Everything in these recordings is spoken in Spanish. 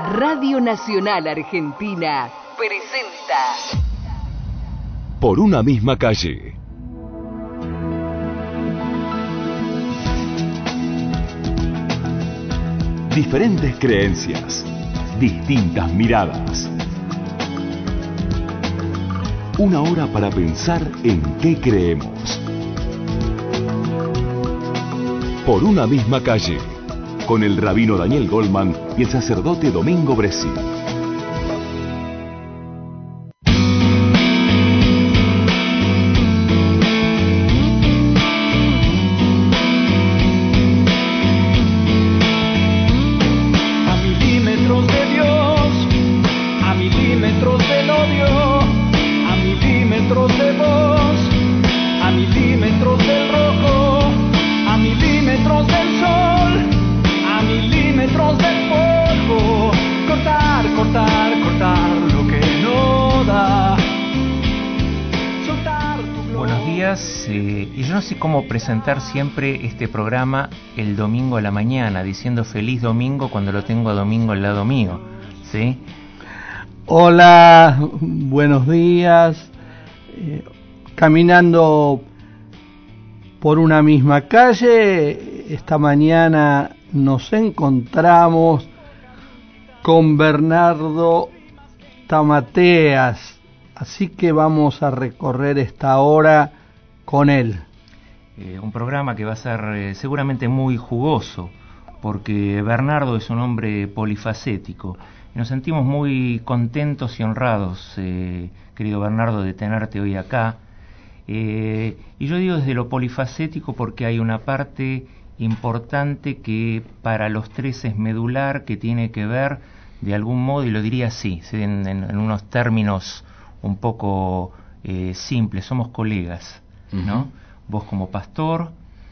Radio Nacional Argentina presenta Por una misma calle. Diferentes creencias, distintas miradas. Una hora para pensar en qué creemos. Por una misma calle, con el rabino Daniel Goldman y el sacerdote Domingo Bresi. Cómo presentar siempre este programa el domingo a la mañana, diciendo feliz domingo cuando lo tengo a Domingo al lado mío, ¿sí? Hola, buenos días. Caminando por una misma calle, esta mañana nos encontramos con Bernardo Tamateas, así que vamos a recorrer esta hora con él. Un programa que va a ser seguramente muy jugoso, porque Bernardo es un hombre polifacético. Y nos sentimos muy contentos y honrados, querido Bernardo, de tenerte hoy acá. Y yo digo desde lo polifacético porque hay una parte importante que para los tres es medular, que tiene que ver de algún modo, y lo diría así, en unos términos un poco simples, somos colegas, ¿no? Uh-huh. Vos como pastor,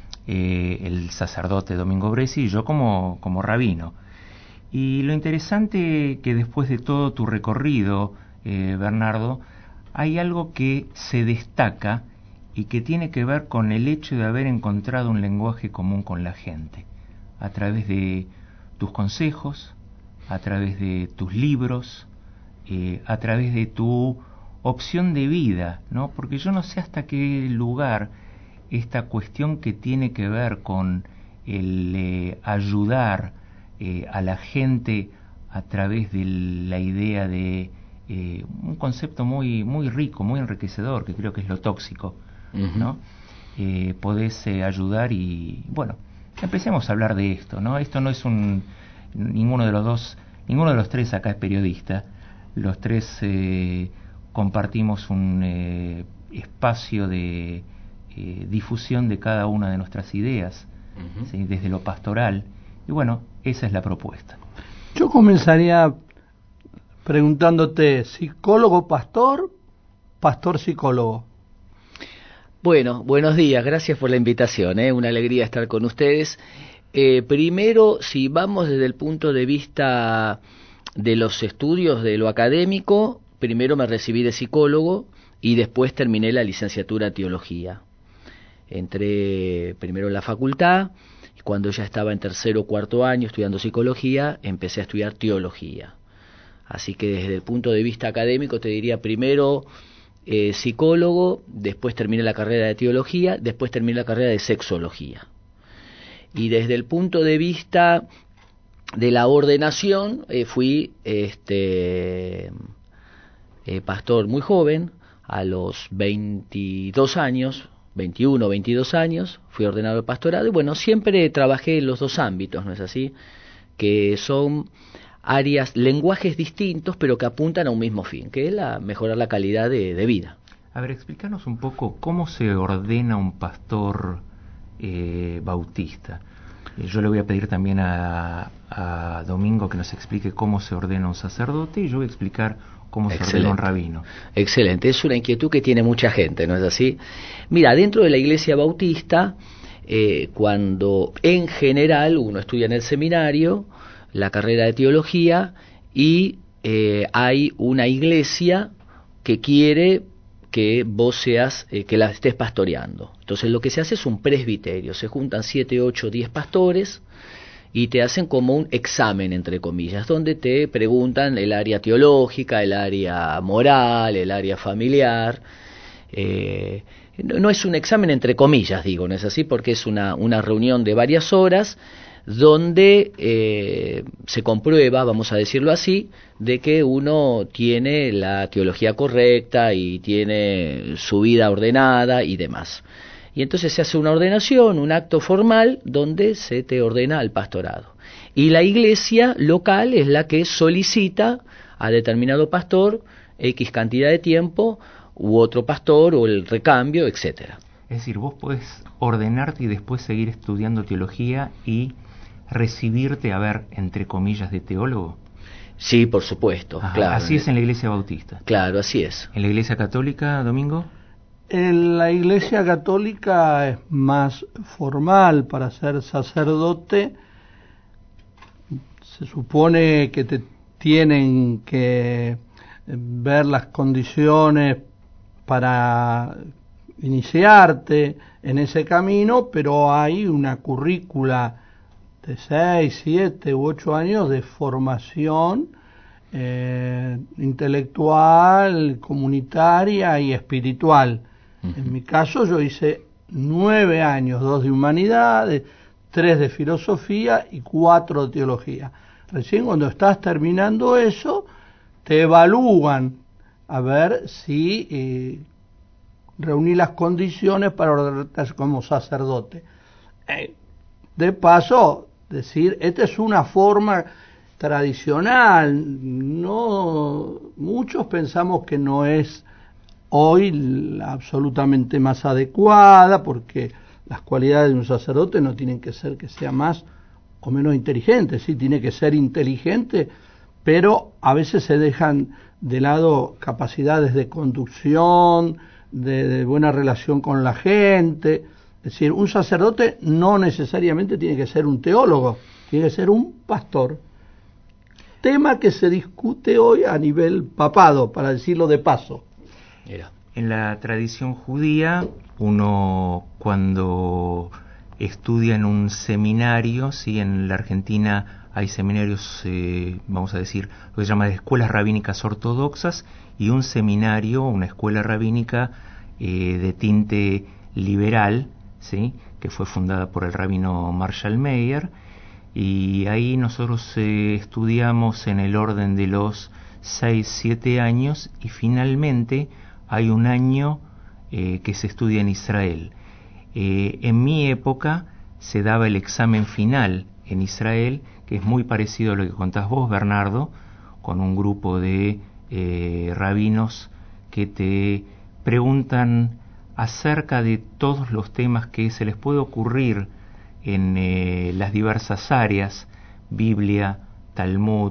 el sacerdote Domingo Bresi y yo como rabino. Y lo interesante que después de todo tu recorrido, Bernardo, hay algo que se destaca y que tiene que ver con el hecho de haber encontrado un lenguaje común con la gente, a través de tus consejos, a través de tus libros, a través de tu opción de vida, ¿no? Porque yo no sé hasta qué lugar esta cuestión que tiene que ver con el ayudar a la gente a través de la idea de un concepto muy rico, muy enriquecedor, que creo que es lo tóxico, uh-huh. ¿no? Podés ayudar y, bueno, empecemos a hablar de esto, ¿no? Esto no es ninguno de los tres acá es periodista, los tres compartimos un espacio de difusión de cada una de nuestras ideas, uh-huh. ¿sí? Desde lo pastoral, y bueno, esa es la propuesta. Yo comenzaría preguntándote, ¿psicólogo pastor, pastor psicólogo? Bueno, buenos días, gracias por la invitación, una alegría estar con ustedes. Primero, si vamos desde el punto de vista de los estudios de lo académico, primero me recibí de psicólogo y después terminé la licenciatura en teología. Entré primero en la facultad y cuando ya estaba en tercero o cuarto año estudiando psicología, empecé a estudiar teología. Así que desde el punto de vista académico te diría primero psicólogo, después terminé la carrera de teología, después terminé la carrera de sexología. Y desde el punto de vista de la ordenación, fui pastor muy joven, a los 22 años, 21 o 22 años, fui ordenado de pastorado y bueno, siempre trabajé en los dos ámbitos, ¿no es así? Que son áreas, lenguajes distintos, pero que apuntan a un mismo fin, que es mejorar la calidad de vida. A ver, explícanos un poco cómo se ordena un pastor bautista. Yo le voy a pedir también a Domingo que nos explique cómo se ordena un sacerdote y yo voy a explicar cómo se ordena un rabino. Excelente, es una inquietud que tiene mucha gente, ¿no es así? Mira, dentro de la iglesia bautista, cuando en general uno estudia en el seminario, la carrera de teología, y hay una iglesia que quiere que vos seas, que la estés pastoreando. Entonces lo que se hace es un presbiterio, se juntan 7, 8, 10 pastores y te hacen como un examen, entre comillas, donde te preguntan el área teológica, el área moral, el área familiar. No es un examen entre comillas, digo, no es así, porque es una reunión de varias horas donde se comprueba, vamos a decirlo así, de que uno tiene la teología correcta y tiene su vida ordenada y demás. Y entonces se hace una ordenación, un acto formal donde se te ordena al pastorado. Y la iglesia local es la que solicita a determinado pastor X cantidad de tiempo, u otro pastor, o el recambio, etcétera. Es decir, vos podés ordenarte y después seguir estudiando teología y recibirte, a ver, entre comillas, de teólogo. Sí, por supuesto. Ajá, claro. Así es en la Iglesia Bautista. Claro, así es. ¿En la Iglesia Católica, Domingo? En la Iglesia Católica es más formal. Para ser sacerdote se supone que te tienen que ver las condiciones para iniciarte en ese camino, pero hay una currícula de 6, 7 u 8 años de formación intelectual, comunitaria y espiritual. En mi caso yo hice 9 años, 2 de humanidades, 3 de filosofía y 4 de teología. Recién cuando estás terminando eso, te evalúan a ver si reuní las condiciones para ordenarte como sacerdote. De paso, decir, esta es una forma tradicional. No, muchos pensamos que no es hoy la absolutamente más adecuada, porque las cualidades de un sacerdote no tienen que ser que sea más o menos inteligente, sí, tiene que ser inteligente, pero a veces se dejan de lado capacidades de conducción, de buena relación con la gente. Es decir, un sacerdote no necesariamente tiene que ser un teólogo, tiene que ser un pastor. Tema que se discute hoy a nivel papado, para decirlo de paso. Mira. En la tradición judía, uno cuando estudia en un seminario, ¿sí? En la Argentina hay seminarios, vamos a decir, lo que se llama escuelas rabínicas ortodoxas, y un seminario, una escuela rabínica de tinte liberal, ¿sí? Que fue fundada por el rabino Marshall Meyer, y ahí nosotros estudiamos en el orden de los 6, 7 años, y finalmente hay un año que se estudia en Israel. En mi época se daba el examen final en Israel, que es muy parecido a lo que contás vos, Bernardo, con un grupo de rabinos que te preguntan acerca de todos los temas que se les puede ocurrir en las diversas áreas: Biblia, Talmud,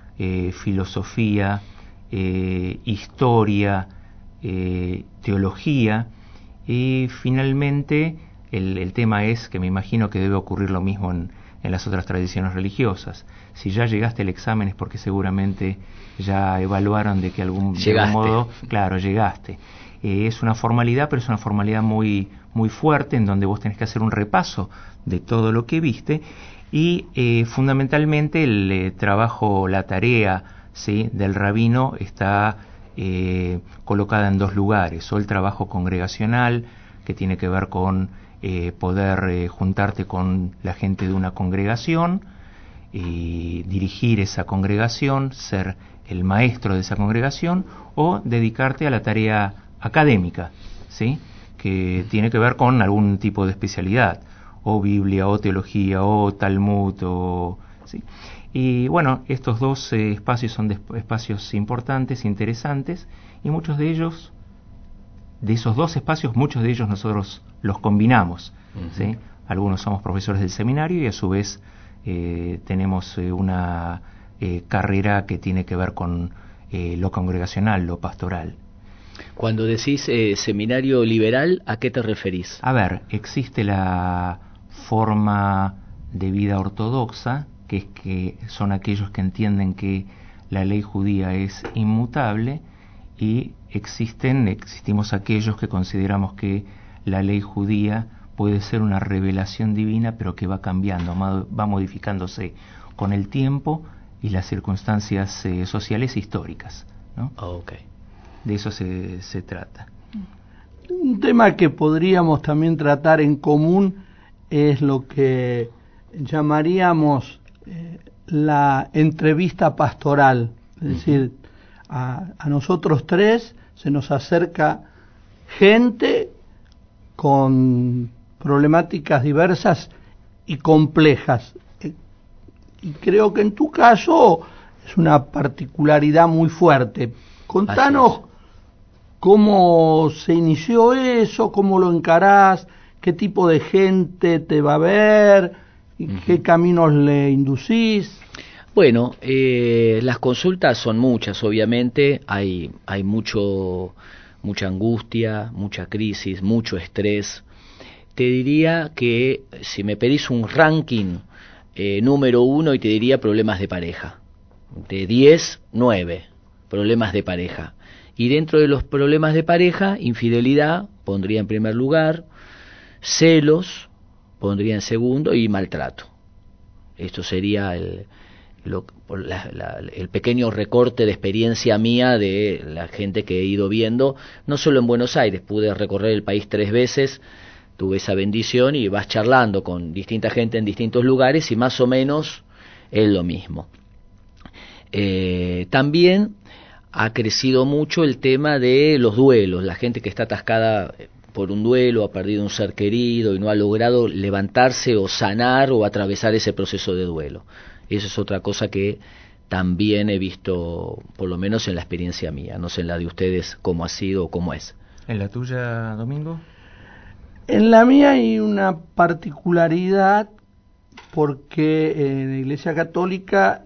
filosofía, historia, teología, y finalmente el tema es que me imagino que debe ocurrir lo mismo en las otras tradiciones religiosas. Si ya llegaste al examen es porque seguramente ya evaluaron de que de algún modo, claro, llegaste. Es una formalidad, pero es una formalidad muy, muy fuerte, en donde vos tenés que hacer un repaso de todo lo que viste, y fundamentalmente el trabajo, la tarea, ¿sí?, del rabino está colocada en 2 lugares: o el trabajo congregacional, que tiene que ver con poder juntarte con la gente de una congregación y dirigir esa congregación, ser el maestro de esa congregación, o dedicarte a la tarea académica, ¿sí?, que tiene que ver con algún tipo de especialidad, o Biblia, o teología, o Talmud, ¿sí? Y bueno, estos 2 espacios son espacios importantes, interesantes, y muchos de ellos, de esos 2 espacios, muchos de ellos nosotros los combinamos, ¿sí? Algunos somos profesores del seminario y a su vez tenemos una carrera que tiene que ver con lo congregacional, lo pastoral. Cuando decís seminario liberal, ¿a qué te referís? A ver, existe la forma de vida ortodoxa, que es que son aquellos que entienden que la ley judía es inmutable, y existimos aquellos que consideramos que la ley judía puede ser una revelación divina, pero que va cambiando, va modificándose con el tiempo y las circunstancias sociales e históricas, ¿no? Okay. De eso se trata. Un tema que podríamos también tratar en común es lo que llamaríamos la entrevista pastoral. Es decir, a nosotros tres se nos acerca gente con problemáticas diversas y complejas. Y creo que en tu caso es una particularidad muy fuerte. Contanos cómo se inició eso, cómo lo encarás, qué tipo de gente te va a ver, y qué caminos le inducís. Bueno, las consultas son muchas, obviamente, hay mucha angustia, mucha crisis, mucho estrés. Te diría que si me pedís un ranking número 1, y te diría problemas de pareja. De 10, 9 problemas de pareja. Y dentro de los problemas de pareja, infidelidad pondría en primer lugar, celos pondría en segundo y maltrato. Esto sería el pequeño recorte de experiencia mía de la gente que he ido viendo, no solo en Buenos Aires, pude recorrer el país 3 veces, tuve esa bendición y vas charlando con distinta gente en distintos lugares y más o menos es lo mismo. También ha crecido mucho el tema de los duelos, la gente que está atascada por un duelo, ha perdido un ser querido y no ha logrado levantarse o sanar o atravesar ese proceso de duelo. Eso es otra cosa que también he visto, por lo menos en la experiencia mía, no sé en la de ustedes cómo ha sido o cómo es. ¿En la tuya, Domingo? En la mía hay una particularidad porque en la Iglesia Católica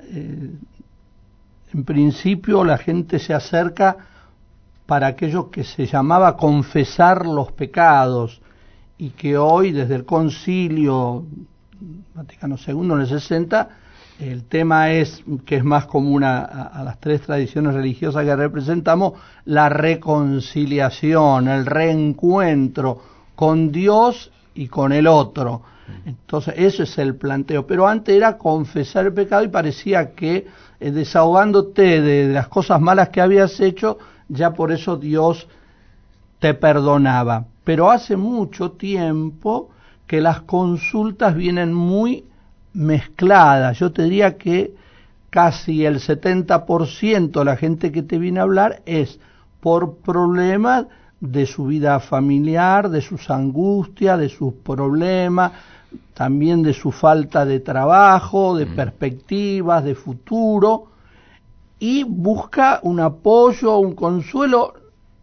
en principio la gente se acerca para aquello que se llamaba confesar los pecados y que hoy desde el Concilio Vaticano II en el 60 el tema es que es más común a las 3 tradiciones religiosas que representamos, la reconciliación, el reencuentro con Dios y con el otro. Entonces ese es el planteo, pero antes era confesar el pecado y parecía que desahogándote de las cosas malas que habías hecho, ya por eso Dios te perdonaba. Pero hace mucho tiempo que las consultas vienen muy mezcladas. Yo te diría que casi el 70% de la gente que te viene a hablar es por problemas de su vida familiar, de sus angustias, de sus problemas, también de su falta de trabajo, de perspectivas, de futuro, y busca un apoyo, un consuelo,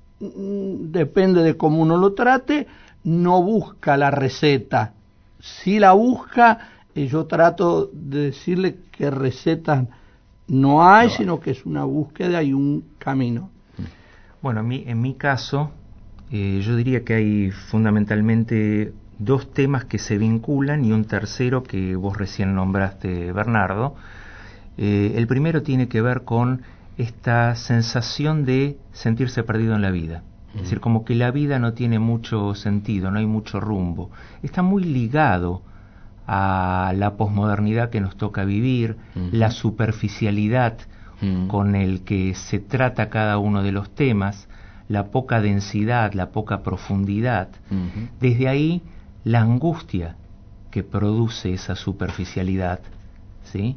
depende de cómo uno lo trate, no busca la receta. Si la busca, yo trato de decirle que recetas no hay, sino que es una búsqueda y un camino. Bueno, en mi caso, yo diría que hay fundamentalmente 2 temas que se vinculan y un tercero que vos recién nombraste, Bernardo. El primero tiene que ver con esta sensación de sentirse perdido en la vida. Es decir, como que la vida no tiene mucho sentido, no hay mucho rumbo. Está muy ligado a la posmodernidad que nos toca vivir, la superficialidad con el que se trata cada uno de los temas, la poca densidad, la poca profundidad. Desde ahí, la angustia que produce esa superficialidad, ¿sí?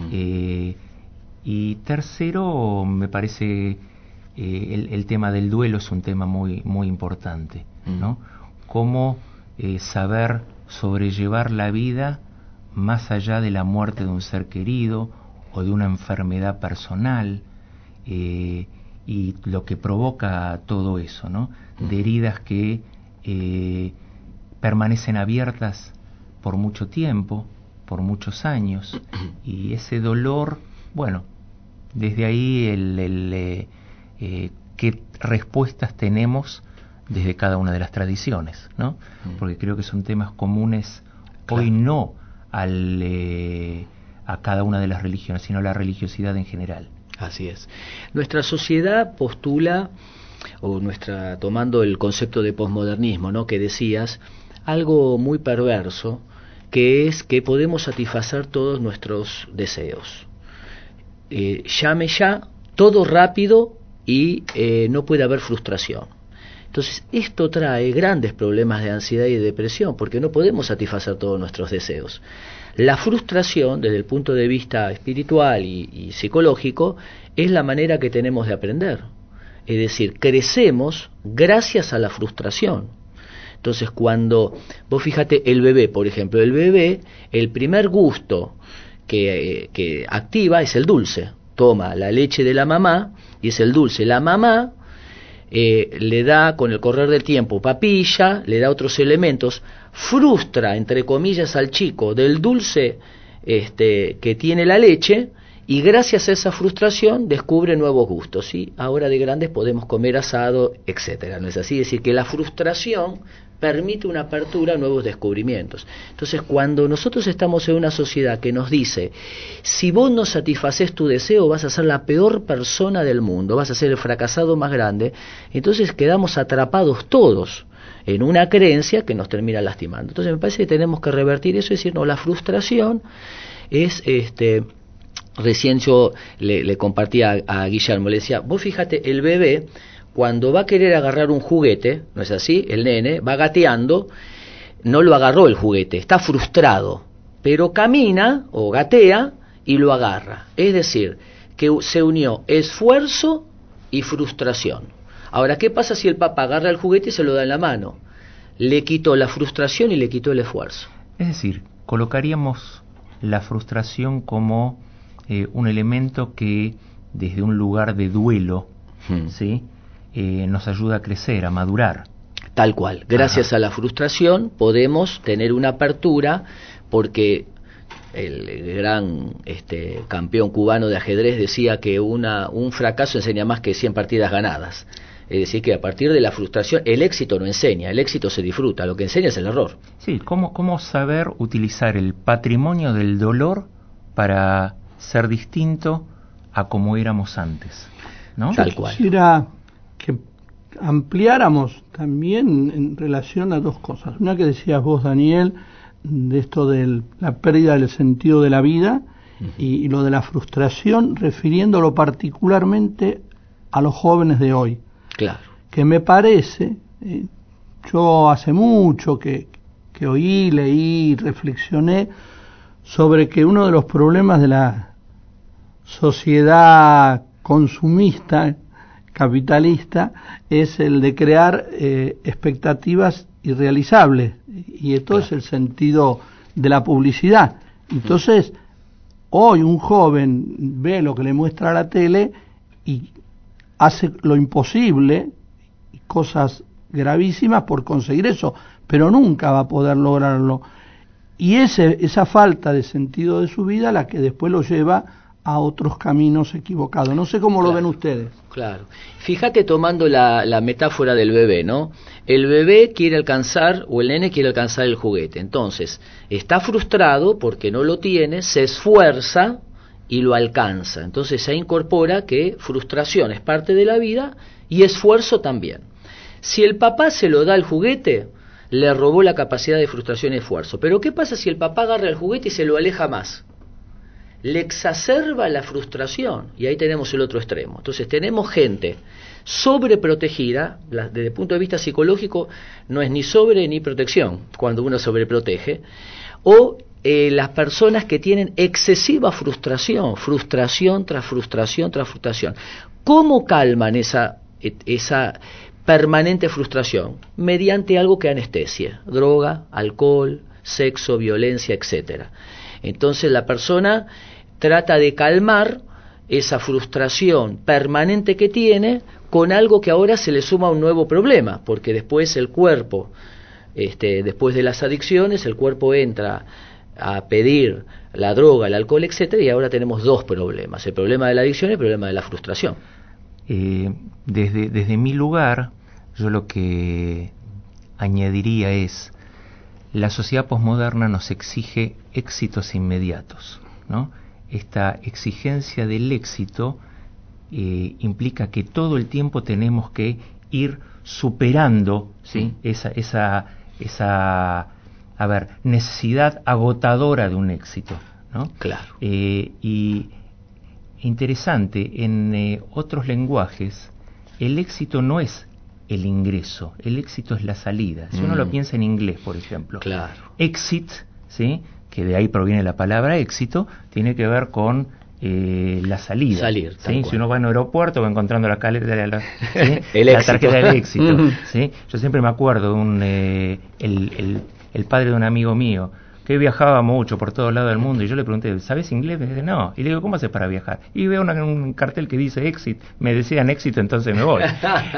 Y tercero, me parece el tema del duelo es un tema muy muy importante, ¿no? Cómo saber sobrellevar la vida más allá de la muerte de un ser querido o de una enfermedad personal, y lo que provoca todo eso, ¿no? De heridas que permanecen abiertas por mucho tiempo, por muchos años, y ese dolor, bueno, desde ahí qué respuestas tenemos desde cada una de las tradiciones, ¿no? Porque creo que son temas comunes, hoy no a cada una de las religiones, sino a la religiosidad en general. Así es. Nuestra sociedad postula, tomando el concepto de posmodernismo, ¿no?, que decías, algo muy perverso, que es que podemos satisfacer todos nuestros deseos. Llame ya, todo rápido y no puede haber frustración. Entonces, esto trae grandes problemas de ansiedad y de depresión, porque no podemos satisfacer todos nuestros deseos. La frustración, desde el punto de vista espiritual y psicológico, es la manera que tenemos de aprender. Es decir, crecemos gracias a la frustración. Entonces, cuando vos fíjate, el bebé, por ejemplo, el primer gusto que activa es el dulce. Toma la leche de la mamá y es el dulce. La mamá le da, con el correr del tiempo, papilla, le da otros elementos, frustra, entre comillas, al chico del dulce que tiene la leche, y gracias a esa frustración descubre nuevos gustos, ¿sí? Ahora de grandes podemos comer asado, etcétera, ¿no es así? Es decir, que la frustración permite una apertura a nuevos descubrimientos. Entonces, cuando nosotros estamos en una sociedad que nos dice, si vos no satisfaces tu deseo, vas a ser la peor persona del mundo, vas a ser el fracasado más grande, entonces quedamos atrapados todos en una creencia que nos termina lastimando. Entonces, me parece que tenemos que revertir eso y decir, no, la frustración es recién yo le compartía a Guillermo, le decía, vos fíjate, el bebé, cuando va a querer agarrar un juguete, ¿no es así? El nene va gateando, no lo agarró el juguete, está frustrado, pero camina o gatea y lo agarra. Es decir, que se unió esfuerzo y frustración. Ahora, ¿qué pasa si el papá agarra el juguete y se lo da en la mano? Le quitó la frustración y le quitó el esfuerzo. Es decir, colocaríamos la frustración como un elemento que desde un lugar de duelo, ¿sí? Nos ayuda a crecer, a madurar. Tal cual. Gracias a la frustración podemos tener una apertura, porque el gran campeón cubano de ajedrez decía que un fracaso enseña más que 100 partidas ganadas. Es decir, que a partir de la frustración, el éxito no enseña, el éxito se disfruta, lo que enseña es el error. Sí, ¿cómo saber utilizar el patrimonio del dolor para ser distinto a como éramos antes, ¿no? Tal cual. Quisiera que ampliáramos también en relación a dos cosas. Una que decías vos, Daniel, de esto de la pérdida del sentido de la vida, y lo de la frustración, refiriéndolo particularmente a los jóvenes de hoy. Claro. Que me parece, yo hace mucho que oí, leí, reflexioné sobre que uno de los problemas de la sociedad consumista, capitalista, es el de crear expectativas irrealizables, y esto es el sentido de la publicidad. Entonces, hoy un joven ve lo que le muestra la tele y hace lo imposible, cosas gravísimas por conseguir eso, pero nunca va a poder lograrlo. Y esa falta de sentido de su vida la que después lo lleva a otros caminos equivocados. No sé cómo lo ven ustedes. Claro. Fíjate, tomando la metáfora del bebé, ¿no? El bebé quiere alcanzar, o el nene quiere alcanzar el juguete. Entonces, está frustrado porque no lo tiene, se esfuerza y lo alcanza. Entonces se incorpora que frustración es parte de la vida y esfuerzo también. Si el papá se lo da el juguete, le robó la capacidad de frustración y esfuerzo. Pero ¿qué pasa si el papá agarra el juguete y se lo aleja más? Le exacerba la frustración, y ahí tenemos el otro extremo. Entonces tenemos gente sobreprotegida, desde el punto de vista psicológico no es ni sobre ni protección cuando uno sobreprotege, o las personas que tienen excesiva frustración, frustración tras frustración tras frustración. ¿Cómo calman esa permanente frustración? Mediante algo que anestesia: droga, alcohol, sexo, violencia, etcétera. Entonces la persona trata de calmar esa frustración permanente que tiene con algo que ahora se le suma un nuevo problema, porque después el cuerpo, después de las adicciones, el cuerpo entra a pedir la droga, el alcohol, etcétera, y ahora tenemos dos problemas: el problema de la adicción y el problema de la frustración. Desde mi lugar, yo lo que añadiría es: la sociedad posmoderna nos exige éxitos inmediatos, ¿no? Esta exigencia del éxito implica que todo el tiempo tenemos que ir superando, ¿sí? esa esa necesidad agotadora de un éxito, ¿no? Claro. Y interesante, en otros lenguajes, el éxito no es el ingreso, el éxito es la salida. Si uno lo piensa en inglés, por ejemplo, Claro. exit, ¿sí?, que de ahí proviene la palabra éxito, tiene que ver con la salida. Salir, ¿sí? Si uno va en un aeropuerto va encontrando la ¿sí? El la éxito. tarjeta del éxito. ¿sí? Yo siempre me acuerdo de el padre de un amigo mío que viajaba mucho por todos lados del mundo, y yo le pregunté, ¿sabes inglés? Me dice, no. Y le digo, ¿cómo haces para viajar? Y veo un cartel que dice exit, me decían éxito, entonces me voy.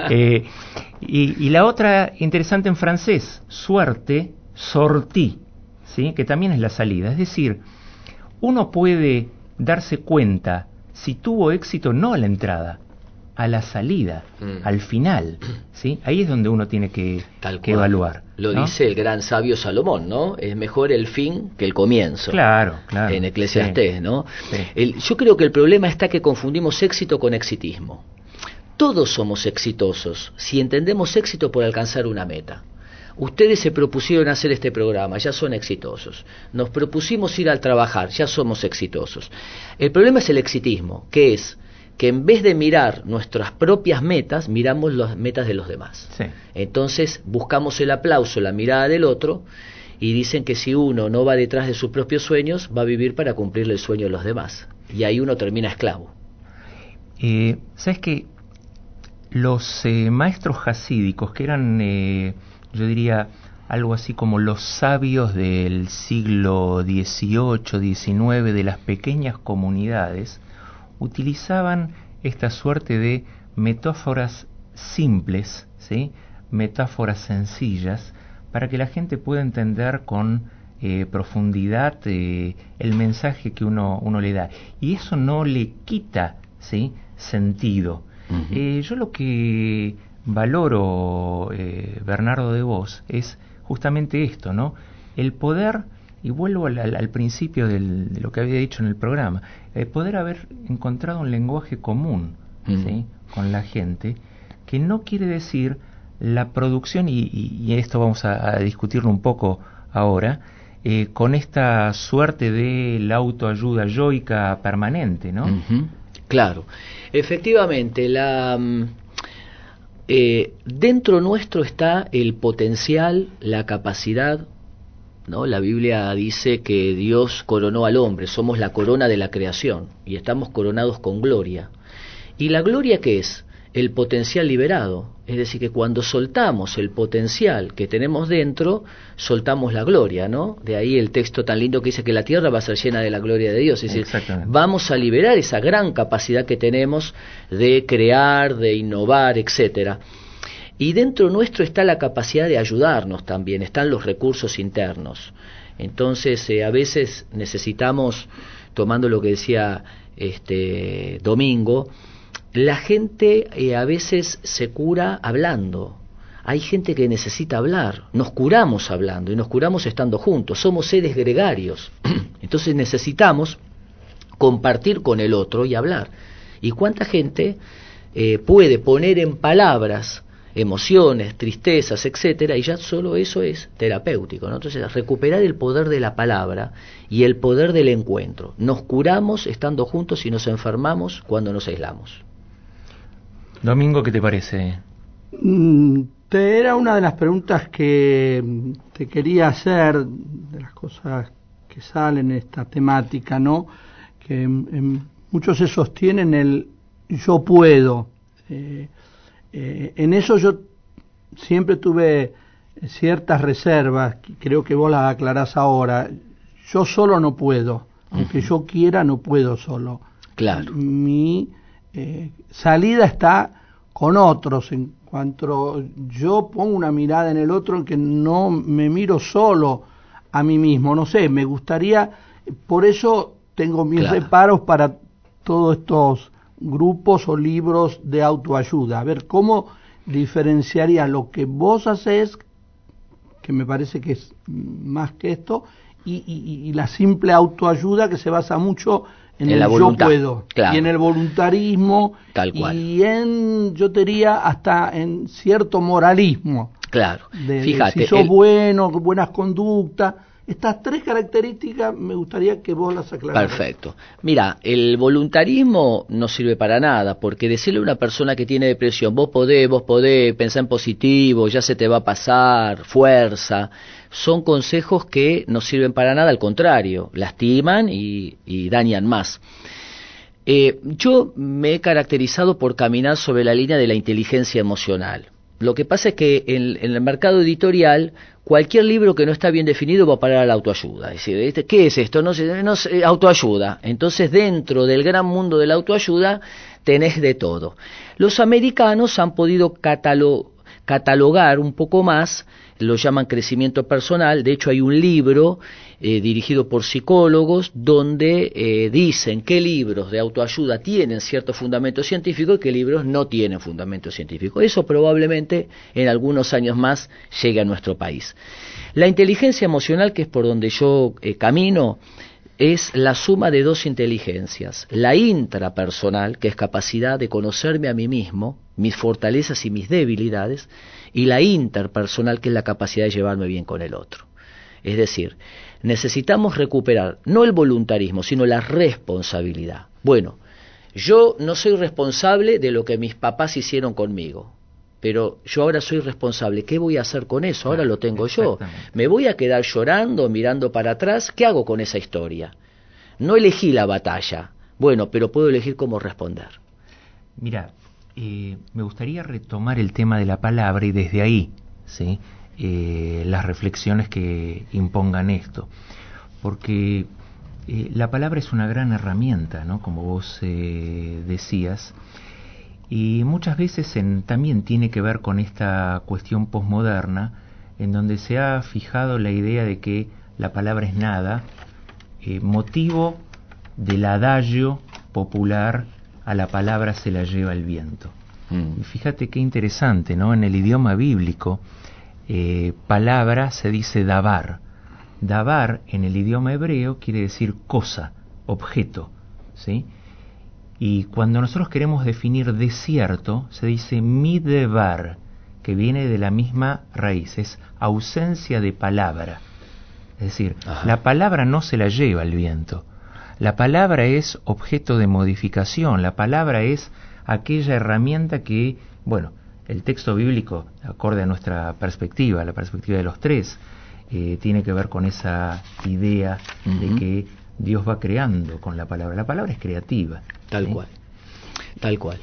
Y la otra interesante en francés, suerte, sortie, ¿sí? Que también es la salida. Es decir, uno puede darse cuenta si tuvo éxito no a la entrada, a la salida, al final, ¿sí? Ahí es donde uno tiene que evaluar. Lo ¿no? dice el gran sabio Salomón, ¿no? Es mejor el fin que el comienzo. Claro. En Eclesiastés, sí. ¿no? Sí. Yo creo que el problema está que confundimos éxito con exitismo. Todos somos exitosos si entendemos éxito por alcanzar una meta. Ustedes se propusieron hacer este programa, ya son exitosos. Nos propusimos ir al trabajar, ya somos exitosos. El problema es el exitismo, que es que en vez de mirar nuestras propias metas, miramos las metas de los demás. Sí. Entonces buscamos el aplauso, la mirada del otro, y dicen que si uno no va detrás de sus propios sueños, va a vivir para cumplirle el sueño de los demás. Y ahí uno termina esclavo. ¿Sabes qué? Los maestros hasídicos, que eran, yo diría, algo así como los sabios del siglo XVIII, XIX, de las pequeñas comunidades, utilizaban esta suerte de metáforas simples, ¿sí? Metáforas sencillas, para que la gente pueda entender con profundidad el mensaje que uno le da. Y eso no le quita, ¿sí?, sentido. Yo lo que valoro, Bernardo, de vos, es justamente esto, ¿no? El poder, y vuelvo al principio de lo que había dicho en el programa, el poder haber encontrado un lenguaje común, ¿sí?, con la gente, que no quiere decir la producción, y esto vamos a discutirlo un poco ahora, con esta suerte de la autoayuda yoica permanente, ¿no? Claro, efectivamente, dentro nuestro está el potencial, la capacidad, ¿no? La Biblia dice que Dios coronó al hombre, somos la corona de la creación y estamos coronados con gloria. ¿Y la gloria qué es? El potencial liberado, es decir, que cuando soltamos el potencial que tenemos dentro, soltamos la gloria, ¿no? De ahí el texto tan lindo que dice que la tierra va a ser llena de la gloria de Dios, es decir, vamos a liberar esa gran capacidad que tenemos de crear, de innovar, etcétera. Y dentro nuestro está la capacidad de ayudarnos también, están los recursos internos. Entonces, a veces necesitamos, tomando lo que decía Domingo, la gente a veces se cura hablando. Hay gente que necesita hablar. Nos curamos hablando y nos curamos estando juntos. Somos seres gregarios. Entonces necesitamos compartir con el otro y hablar. ¿Y cuánta gente puede poner en palabras emociones, tristezas, etcétera, y ya solo eso es terapéutico, ¿no? Entonces, recuperar el poder de la palabra y el poder del encuentro. Nos curamos estando juntos y nos enfermamos cuando nos aislamos. Domingo, ¿qué te parece? Era una de las preguntas que te quería hacer, de las cosas que salen en esta temática, ¿no? Que muchos se sostienen el yo puedo. En eso yo siempre tuve ciertas reservas, creo que vos las aclarás ahora. Yo solo no puedo, aunque yo quiera no puedo solo. Claro. Mi salida está con otros, en cuanto yo pongo una mirada en el otro, en que no me miro solo a mí mismo, no sé, me gustaría, por eso tengo mis reparos para todos estos grupos o libros de autoayuda, a ver cómo diferenciaría lo que vos hacés, que me parece que es más que esto, y la simple autoayuda, que se basa mucho en el voluntad, yo puedo, y en el voluntarismo, tal cual, y en, yo diría, hasta en cierto moralismo. Claro, fíjate. Si sos bueno, buenas conductas. Estas 3 características me gustaría que vos las aclararas. Perfecto. Mira, el voluntarismo no sirve para nada, porque decirle a una persona que tiene depresión, vos podés, pensar en positivo, ya se te va a pasar, fuerza, son consejos que no sirven para nada, al contrario, lastiman y dañan más. Yo me he caracterizado por caminar sobre la línea de la inteligencia emocional. Lo que pasa es que en el mercado editorial, cualquier libro que no está bien definido va a parar a la autoayuda. Es decir, ¿qué es esto? No sé, autoayuda. Entonces, dentro del gran mundo de la autoayuda, tenés de todo. Los americanos han podido catalogar un poco más, lo llaman crecimiento personal. De hecho, hay un libro dirigido por psicólogos donde dicen qué libros de autoayuda tienen cierto fundamento científico y qué libros no tienen fundamento científico. Eso probablemente en algunos años más llegue a nuestro país. La inteligencia emocional, que es por donde yo camino, es la suma de 2 inteligencias: la intrapersonal, que es capacidad de conocerme a mí mismo, mis fortalezas y mis debilidades, y la interpersonal, que es la capacidad de llevarme bien con el otro. Es decir, necesitamos recuperar no el voluntarismo, sino la responsabilidad. Bueno, yo no soy responsable de lo que mis papás hicieron conmigo, pero yo ahora soy responsable. ¿Qué voy a hacer con eso? Ahora lo tengo yo. ¿Me voy a quedar llorando, mirando para atrás? ¿Qué hago con esa historia? No elegí la batalla, bueno, pero puedo elegir cómo responder. Mira, me gustaría retomar el tema de la palabra y desde ahí, ¿sí? Las reflexiones que impongan esto, porque la palabra es una gran herramienta, ¿no? Como vos decías, y muchas veces también tiene que ver con esta cuestión posmoderna, en donde se ha fijado la idea de que la palabra es nada, motivo del adagio popular: a la palabra se la lleva el viento. Y fíjate qué interesante, ¿no? En el idioma bíblico, palabra se dice davar. Davar en el idioma hebreo quiere decir cosa, objeto, ¿sí? Y cuando nosotros queremos definir desierto, se dice midevar, que viene de la misma raíz, es ausencia de palabra. Es decir, la palabra no se la lleva el viento. La palabra es objeto de modificación, la palabra es aquella herramienta que, bueno, el texto bíblico, acorde a nuestra perspectiva, la perspectiva de los 3, tiene que ver con esa idea de que Dios va creando con la palabra. La palabra es creativa. Tal cual, tal cual.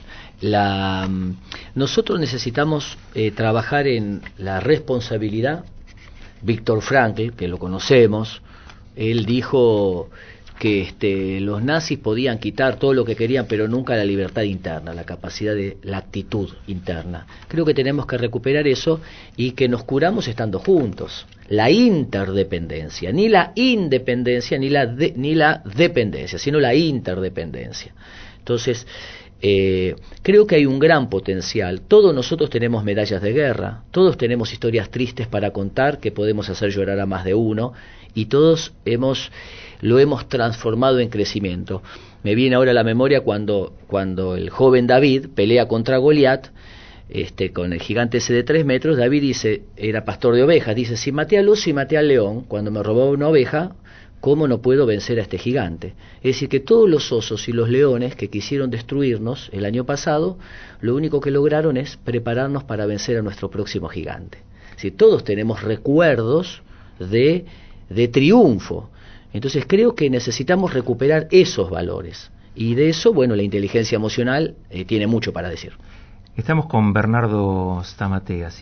Nosotros necesitamos trabajar en la responsabilidad. Víctor Frankl, que lo conocemos, él dijo que los nazis podían quitar todo lo que querían, pero nunca la libertad interna, la capacidad de la actitud interna. Creo que tenemos que recuperar eso y que nos curamos estando juntos. La interdependencia, ni la independencia ni la dependencia, sino la interdependencia. Entonces, creo que hay un gran potencial. Todos nosotros tenemos medallas de guerra, todos tenemos historias tristes para contar que podemos hacer llorar a más de uno, y todos lo hemos transformado en crecimiento. Me viene ahora a la memoria cuando el joven David pelea contra Goliat, con el gigante ese de 3 metros. David dice, era pastor de ovejas, dice: si maté al oso y maté al león, cuando me robaba una oveja, ¿cómo no puedo vencer a este gigante? Es decir, que todos los osos y los leones que quisieron destruirnos el año pasado, lo único que lograron es prepararnos para vencer a nuestro próximo gigante. Es decir, todos tenemos recuerdos de triunfo. Entonces creo que necesitamos recuperar esos valores. Y de eso, bueno, la inteligencia emocional tiene mucho para decir. Estamos con Bernardo Stamateas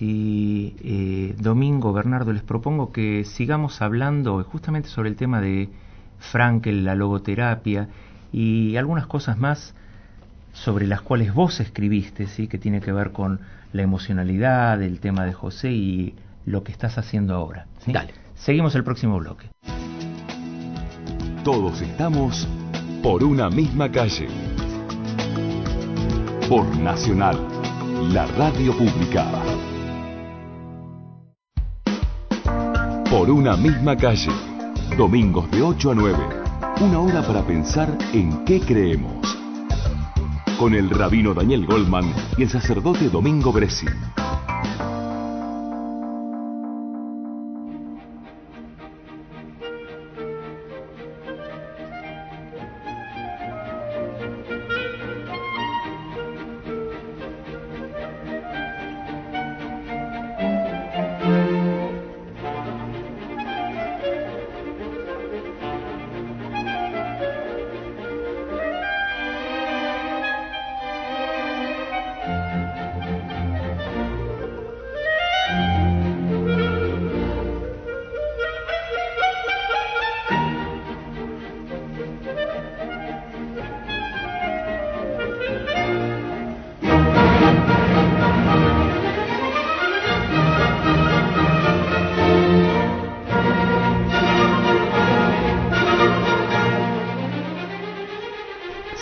y Domingo, Bernardo, les propongo que sigamos hablando justamente sobre el tema de Frankl, la logoterapia y algunas cosas más sobre las cuales vos escribiste, ¿sí? Que tiene que ver con la emocionalidad, el tema de José y lo que estás haciendo ahora, ¿sí? Dale. Seguimos el próximo bloque. Todos estamos por una misma calle. Por Nacional, la radio pública. Por una misma calle, domingos de 8 a 9, una hora para pensar en qué creemos. Con el rabino Daniel Goldman y el sacerdote Domingo Bressi.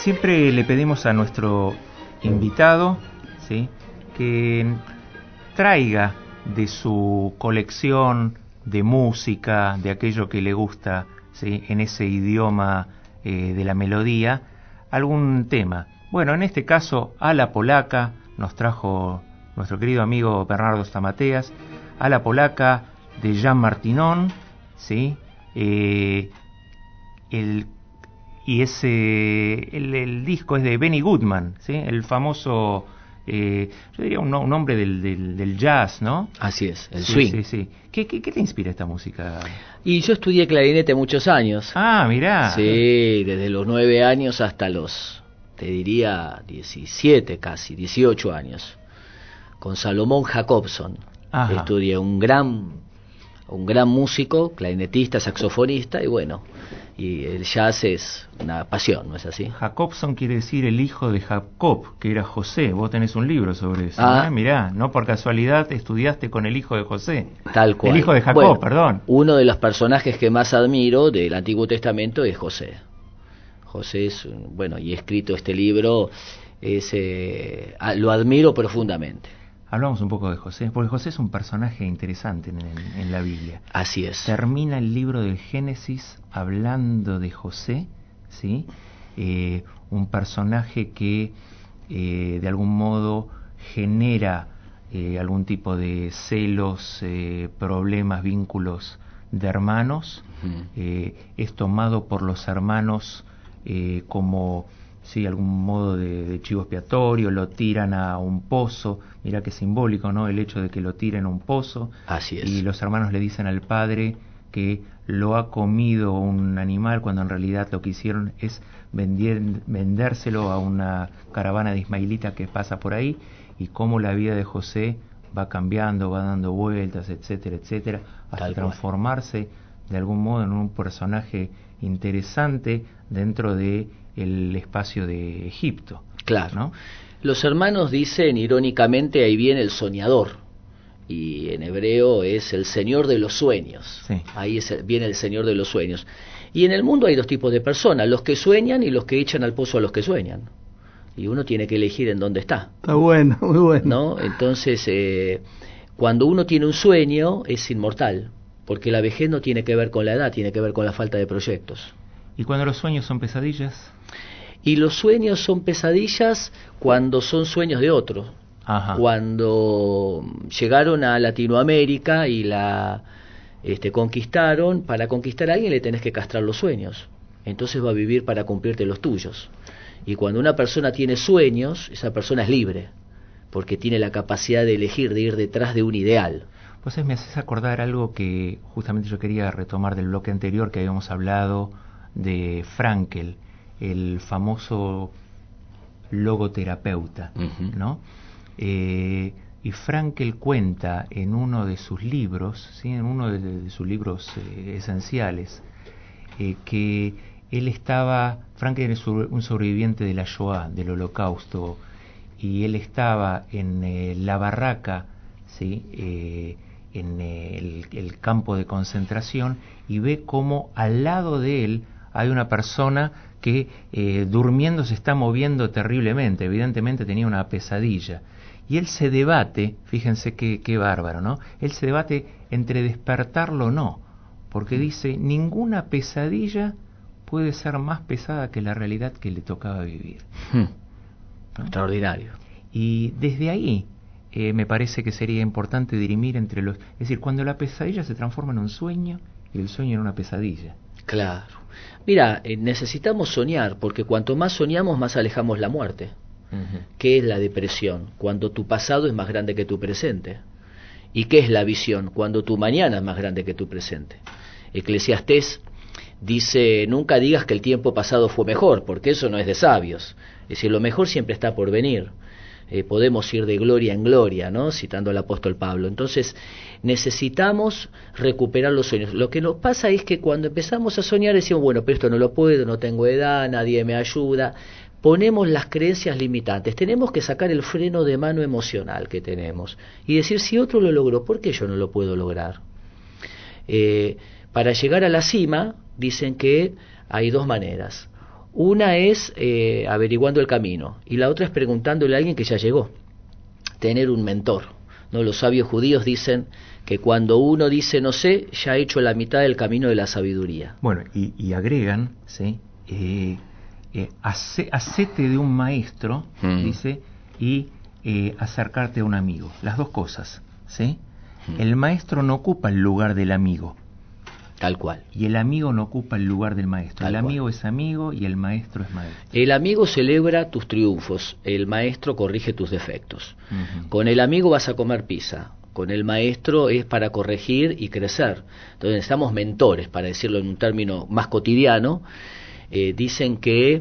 siempre le pedimos a nuestro invitado, ¿sí?, que traiga de su colección de música, de aquello que le gusta, ¿sí?, en ese idioma de la melodía, algún tema. Bueno, en este caso, A la Polaca nos trajo nuestro querido amigo Bernardo Stamateas, A la Polaca de Jean Martinon, ¿sí? El disco es de Benny Goodman, ¿sí?, el famoso, yo diría un hombre del jazz, ¿no? Así es, el Sí, swing. sí, sí. ¿Qué te inspira esta música? Y yo estudié clarinete muchos años. Ah, mirá. Sí, desde los 9 años hasta los, te diría, 17 casi, 18 años. Con Salomón Jacobson. Ajá. Estudié un gran músico, clarinetista, saxofonista, y bueno, y el jazz es una pasión, ¿no es así? Jacobson quiere decir el hijo de Jacob, que era José. Vos tenés un libro sobre eso. Ah. Mirá, no por casualidad estudiaste con el hijo de José. Tal cual. El hijo de Jacob, Bueno, perdón. Uno de los personajes que más admiro del Antiguo Testamento es José. José es, bueno, y he escrito este libro, lo admiro profundamente. Hablamos un poco de José, porque José es un personaje interesante en la Biblia. Así es. Termina el libro del Génesis hablando de José, ¿sí? Un personaje que de algún modo genera algún tipo de celos, problemas, vínculos de hermanos. Uh-huh. Es tomado por los hermanos como... sí, algún modo de chivo expiatorio, lo tiran a un pozo. Mirá qué simbólico, ¿no?, el hecho de que lo tiren a un pozo. Así es. Y los hermanos le dicen al padre que lo ha comido un animal, cuando en realidad lo que hicieron es vendérselo a una caravana de ismaelita que pasa por ahí, y cómo la vida de José va cambiando, va dando vueltas, etcétera, etcétera, hasta transformarse de algún modo en un personaje interesante dentro de el espacio de Egipto. Claro, ¿no? Los hermanos dicen irónicamente, ahí viene el soñador, y en hebreo es el señor de los sueños. Sí. Ahí viene el señor de los sueños. Y en el mundo hay dos tipos de personas, los que sueñan y los que echan al pozo a los que sueñan. Y uno tiene que elegir en dónde está. Está bueno, muy bueno. ¿No? Entonces, cuando uno tiene un sueño, es inmortal, porque la vejez no tiene que ver con la edad, tiene que ver con la falta de proyectos. ¿Y cuando los sueños son pesadillas? Y los sueños son pesadillas cuando son sueños de otros. Ajá. Cuando llegaron a Latinoamérica y la conquistaron, para conquistar a alguien le tenés que castrar los sueños. Entonces va a vivir para cumplirte los tuyos. Y cuando una persona tiene sueños, esa persona es libre, porque tiene la capacidad de elegir, de ir detrás de un ideal. Pues me haces acordar algo que justamente yo quería retomar del bloque anterior, que habíamos hablado de Frankl, el famoso logoterapeuta, Uh-huh. ¿no? Y Frankl cuenta en uno de sus libros, ¿sí?, en uno de sus libros esenciales, que él estaba, Frankl era un sobreviviente de la Shoah, del Holocausto, y él estaba en la barraca, ¿sí?, en el campo de concentración, y ve cómo al lado de él hay una persona que durmiendo se está moviendo terriblemente. Evidentemente tenía una pesadilla, y él se debate, fíjense qué bárbaro, ¿no? Él se debate entre despertarlo o no, porque dice, ninguna pesadilla puede ser más pesada que la realidad que le tocaba vivir. ¿No? Extraordinario. Y desde ahí me parece que sería importante dirimir entre los... Es decir, cuando la pesadilla se transforma en un sueño y el sueño en una pesadilla. Claro. Mira, necesitamos soñar, porque cuanto más soñamos, más alejamos la muerte. Uh-huh. ¿Qué es la depresión? Cuando tu pasado es más grande que tu presente. ¿Y qué es la visión? Cuando tu mañana es más grande que tu presente. Eclesiastés dice, nunca digas que el tiempo pasado fue mejor, porque eso no es de sabios. Es decir, lo mejor siempre está por venir. Podemos ir de gloria en gloria, ¿no?, citando al apóstol Pablo. Entonces necesitamos recuperar los sueños. Lo que nos pasa es que cuando empezamos a soñar decimos, bueno, pero esto no lo puedo, no tengo edad, nadie me ayuda. Ponemos las creencias limitantes. Tenemos que sacar el freno de mano emocional que tenemos y decir, si otro lo logró, ¿por qué yo no lo puedo lograr? Para llegar a la cima dicen que hay dos maneras. Una es averiguando el camino y la otra es preguntándole a alguien que ya llegó, tener un mentor, ¿no? Los sabios judíos dicen que cuando uno dice no sé, ya ha hecho la mitad del camino de la sabiduría. Bueno, y agregan, ¿sí? Hacete de un maestro, dice, y acercarte a un amigo. Las dos cosas, ¿sí? El maestro no ocupa el lugar del amigo. Tal cual. Y el amigo no ocupa el lugar del maestro. Tal el amigo cual. es amigo y el maestro es maestro. El amigo celebra tus triunfos, el maestro corrige tus defectos. Uh-huh. Con el amigo vas a comer pizza, con el maestro es para corregir y crecer. Entonces necesitamos mentores, para decirlo en un término más cotidiano. Dicen que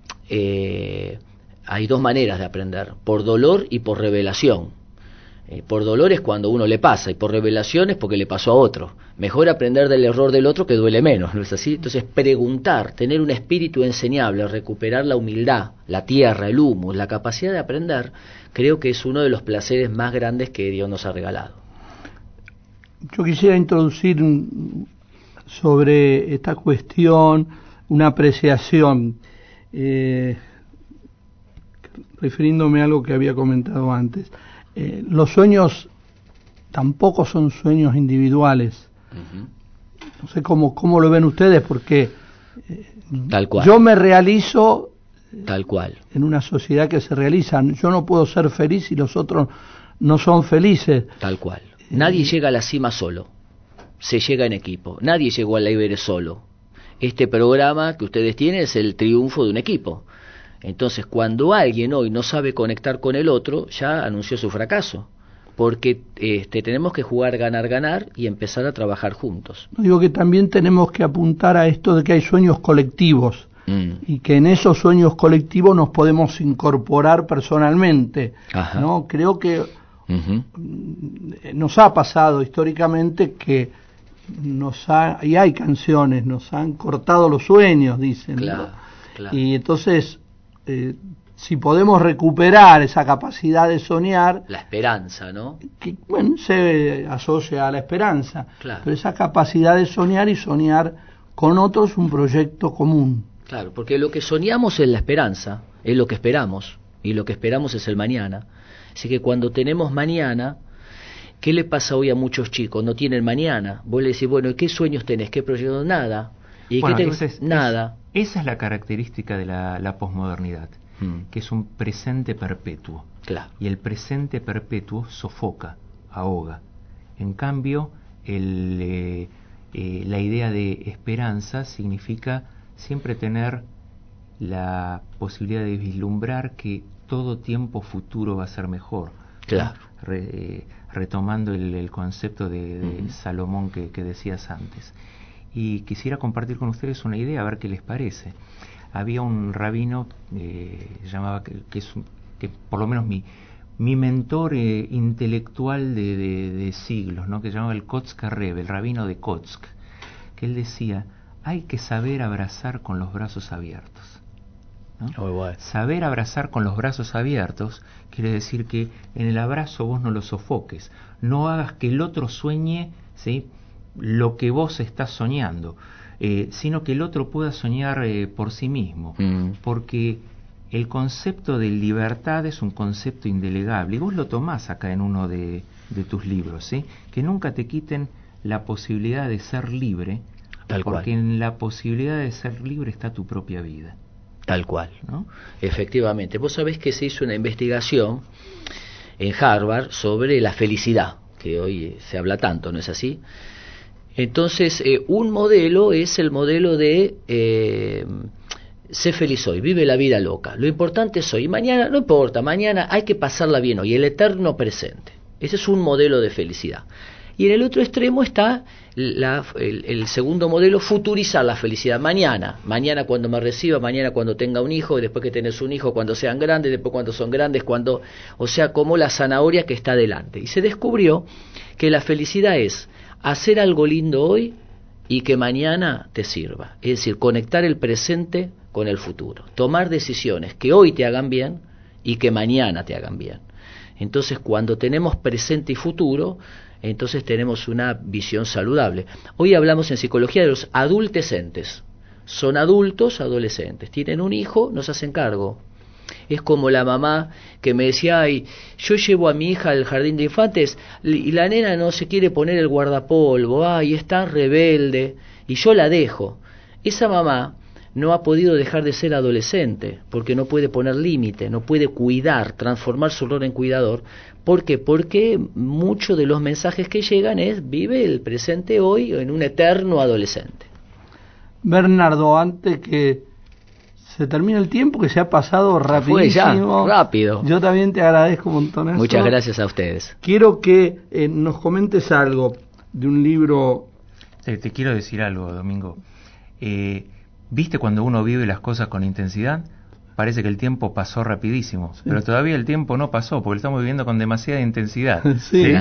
hay dos maneras de aprender, por dolor y por revelación. Por dolor es cuando uno le pasa, y por revelación es porque le pasó a otro. Mejor aprender del error del otro que duele menos, ¿no es así? Entonces preguntar, tener un espíritu enseñable, recuperar la humildad, la tierra, el humus, la capacidad de aprender, creo que es uno de los placeres más grandes que Dios nos ha regalado. Yo quisiera introducir sobre esta cuestión una apreciación, refiriéndome a algo que había comentado antes. Los sueños tampoco son sueños individuales. Uh-huh. No sé cómo lo ven ustedes, porque tal cual. Yo me realizo tal cual en una sociedad que se realiza. Yo no puedo ser feliz si los otros no son felices. Tal cual. Nadie llega a la cima solo, se llega en equipo. Nadie llegó al Everest solo. Este programa que ustedes tienen es el triunfo de un equipo. Entonces, cuando alguien hoy no sabe conectar con el otro, ya anunció su fracaso, porque tenemos que jugar ganar y empezar a trabajar juntos. Digo que también tenemos que apuntar a esto de que hay sueños colectivos y que en esos sueños colectivos nos podemos incorporar personalmente. Ajá. ¿No? Creo que nos ha pasado históricamente que y hay canciones, nos han cortado los sueños, dicen. Claro, ¿no? claro. Y entonces si podemos recuperar esa capacidad de soñar, la esperanza, ¿no? Que bueno, se asocia a la esperanza, claro. Pero esa capacidad de soñar y soñar con otros un proyecto común. Claro, porque lo que soñamos es la esperanza, es lo que esperamos, y lo que esperamos es el mañana. Así que cuando tenemos mañana, ¿qué le pasa hoy a muchos chicos? No tienen mañana. Vos le decís, bueno, ¿qué sueños tenés? ¿Qué proyectos? Nada. ¿Y bueno, qué tenés? Nada. Esa es la característica de la posmodernidad, que es un presente perpetuo. Claro. Y el presente perpetuo sofoca, ahoga. En cambio, la idea de esperanza significa siempre tener la posibilidad de vislumbrar que todo tiempo futuro va a ser mejor. Claro. Retomando el concepto de Salomón que decías antes. Y quisiera compartir con ustedes una idea, a ver qué les parece. Había un rabino, llamaba que por lo menos mi mentor intelectual de siglos, ¿no? Que se llamaba el Kotzker Rebbe, el rabino de Kotsk, que él decía, hay que saber abrazar con los brazos abiertos, ¿no? Saber abrazar con los brazos abiertos quiere decir que en el abrazo vos no lo sofoques, no hagas que el otro sueñe, ¿sí?, lo que vos estás soñando, sino que el otro pueda soñar por sí mismo, porque el concepto de libertad es un concepto indelegable, y vos lo tomás acá en uno de tus libros, ¿sí? Que nunca te quiten la posibilidad de ser libre, tal porque cual. En la posibilidad de ser libre está tu propia vida. Tal cual, ¿no? Efectivamente. Vos sabés que se hizo una investigación en Harvard sobre la felicidad, que hoy se habla tanto, ¿no es así? Entonces, un modelo es el modelo de sé feliz hoy, vive la vida loca. Lo importante es hoy. Mañana, no importa, mañana hay que pasarla bien hoy, el eterno presente. Ese es un modelo de felicidad. Y en el otro extremo está el segundo modelo, futurizar la felicidad. Mañana cuando me reciba, mañana cuando tenga un hijo, y después que tenés un hijo, cuando sean grandes, después cuando son grandes, o sea, como la zanahoria que está delante. Y se descubrió que la felicidad es hacer algo lindo hoy y que mañana te sirva. Es decir, conectar el presente con el futuro. Tomar decisiones que hoy te hagan bien y que mañana te hagan bien. Entonces, cuando tenemos presente y futuro, entonces tenemos una visión saludable. Hoy hablamos en psicología de los adultescentes. son adultos, adolescentes, tienen un hijo, no se hacen cargo. Es como la mamá que me decía, ay, yo llevo a mi hija al jardín de infantes y la nena no se quiere poner el guardapolvo, ay, es tan rebelde, y yo la dejo. Esa mamá no ha podido dejar de ser adolescente, porque no puede poner límite, no puede cuidar, transformar su rol en cuidador. ¿Por qué? Porque muchos de los mensajes que llegan es, vive el presente hoy en un eterno adolescente. Bernardo, antes que se termine el tiempo, que se ha pasado rapidísimo. Fue ya, rápido. Yo también te agradezco un montón. Muchas gracias a ustedes. Quiero que nos comentes algo de un libro. Te quiero decir algo, Domingo. ¿Viste cuando uno vive las cosas con intensidad? Parece que el tiempo pasó rapidísimo, sí. Pero todavía el tiempo no pasó, porque lo estamos viviendo con demasiada intensidad. Sí.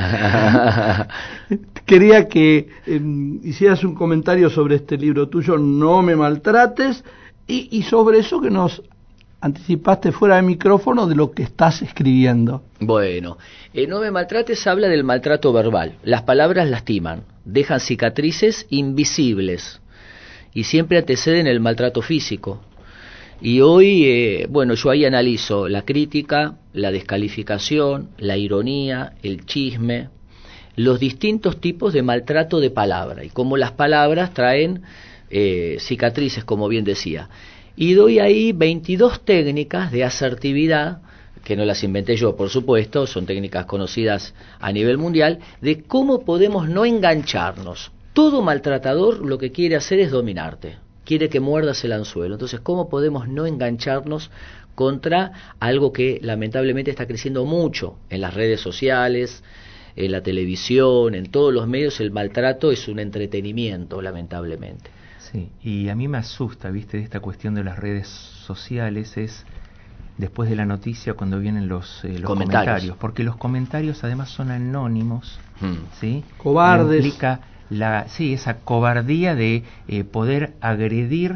Quería que hicieras un comentario sobre este libro tuyo, No me maltrates, y sobre eso que nos anticipaste fuera de micrófono de lo que estás escribiendo. Bueno, No me maltrates habla del maltrato verbal. Las palabras lastiman, dejan cicatrices invisibles y siempre anteceden el maltrato físico. Y hoy, yo ahí analizo la crítica, la descalificación, la ironía, el chisme, los distintos tipos de maltrato de palabra y cómo las palabras traen cicatrices, como bien decía. Y doy ahí 22 técnicas de asertividad, que no las inventé yo, por supuesto, son técnicas conocidas a nivel mundial, de cómo podemos no engancharnos. Todo maltratador lo que quiere hacer es dominarte. Quiere que muerdas el anzuelo. Entonces, ¿cómo podemos no engancharnos contra algo que lamentablemente está creciendo mucho en las redes sociales, en la televisión, en todos los medios? El maltrato es un entretenimiento, lamentablemente. Sí, y a mí me asusta, viste, de esta cuestión de las redes sociales, es después de la noticia cuando vienen los comentarios, porque los comentarios además son anónimos, ¿sí? Cobardes. Implica esa cobardía de poder agredir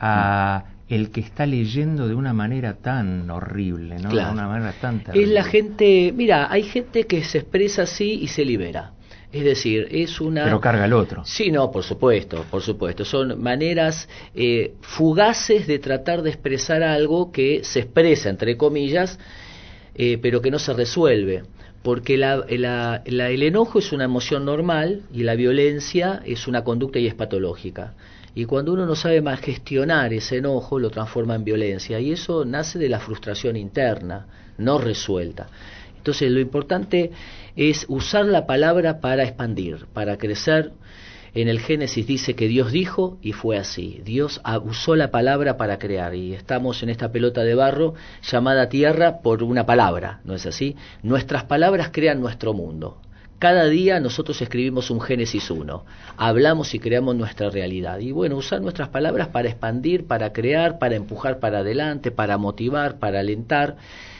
a el que está leyendo de una manera tan horrible, ¿no? Claro. De una manera tan terrible. Es la gente, mira, hay gente que se expresa así y se libera. Es decir, es una... Pero carga al otro. Sí, no, por supuesto. Son maneras fugaces de tratar de expresar algo que se expresa, entre comillas, pero que no se resuelve. Porque el enojo es una emoción normal y la violencia es una conducta y es patológica. Y cuando uno no sabe más gestionar ese enojo, lo transforma en violencia. Y eso nace de la frustración interna, no resuelta. Entonces, lo importante es usar la palabra para expandir, para crecer. En el Génesis dice que Dios dijo y fue así. Dios usó la palabra para crear y estamos en esta pelota de barro llamada tierra por una palabra, ¿no es así? Nuestras palabras crean nuestro mundo. Cada día nosotros escribimos un Génesis 1, hablamos y creamos nuestra realidad. Y bueno, usar nuestras palabras para expandir, para crear, para empujar para adelante, para motivar, para alentar,